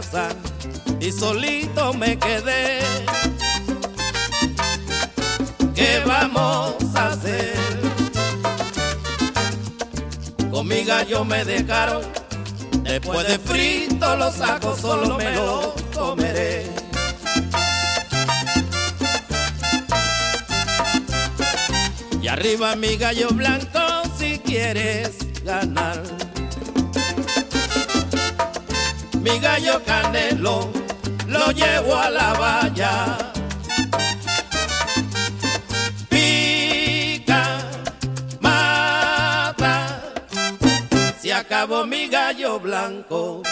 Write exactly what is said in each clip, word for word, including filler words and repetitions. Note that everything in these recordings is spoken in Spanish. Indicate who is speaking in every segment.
Speaker 1: casa y solito me quedé. ¿Qué vamos a hacer? Con mi gallo me dejaron, después de frito lo saco, solo me lo comeré. Y arriba mi gallo blanco si quieres ganar. Mi gallo Canelo lo llevo a la valla. Pica, mata, se acabó mi gallo blanco.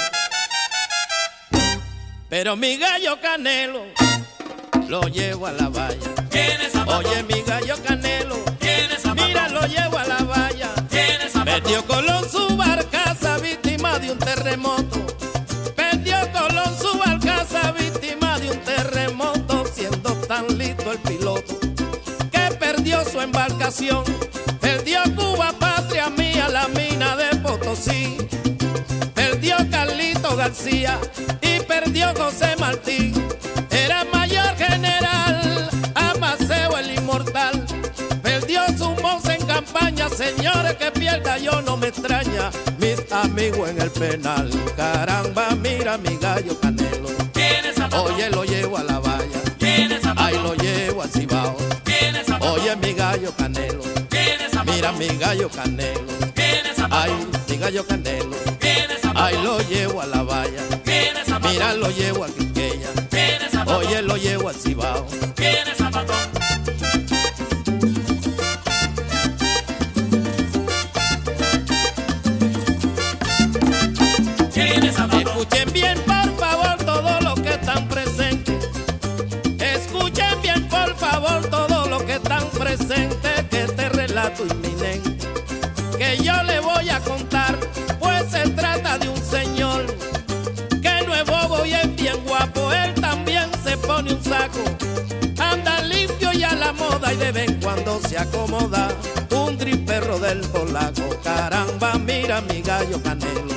Speaker 1: Pero mi gallo Canelo lo llevo a la valla. Oye, mi gallo Canelo, mira, lo llevo a la valla. Perdió Colón su barcaza, víctima de un terremoto. Perdió Colón su barcaza, víctima de un terremoto, siendo tan listo el piloto que perdió su embarcación. Perdió Cuba, patria mía, la mina de Potosí. Perdió Carlito García y perdió José Martí. Era mayor general Amaseo el inmortal. Perdió su moza en campaña, señores, que pierda yo no me extraña. Mis amigos en el penal, caramba, mira mi gallo Canelo. Oye, lo llevo a la valla, ay, lo llevo al Cibao. Oye, mi gallo Canelo, mira mi gallo Canelo. Ay, mi gallo Canelo, ay, lo llevo a la valla. Mira, lo llevo a Quisqueya. Oye, lo llevo al Cibao. Escuchen bien, por favor, todos los que están presentes. Escuchen bien, por favor, todos los que están presentes, que este relato inminente que yo le voy a contar, pues se trata de un señor que no es bobo y es bien guapo. Él también se pone un saco, anda limpio y a la moda, y de vez en cuando se acomoda un triperro del polaco. Caramba, mira mi gallo Canelo.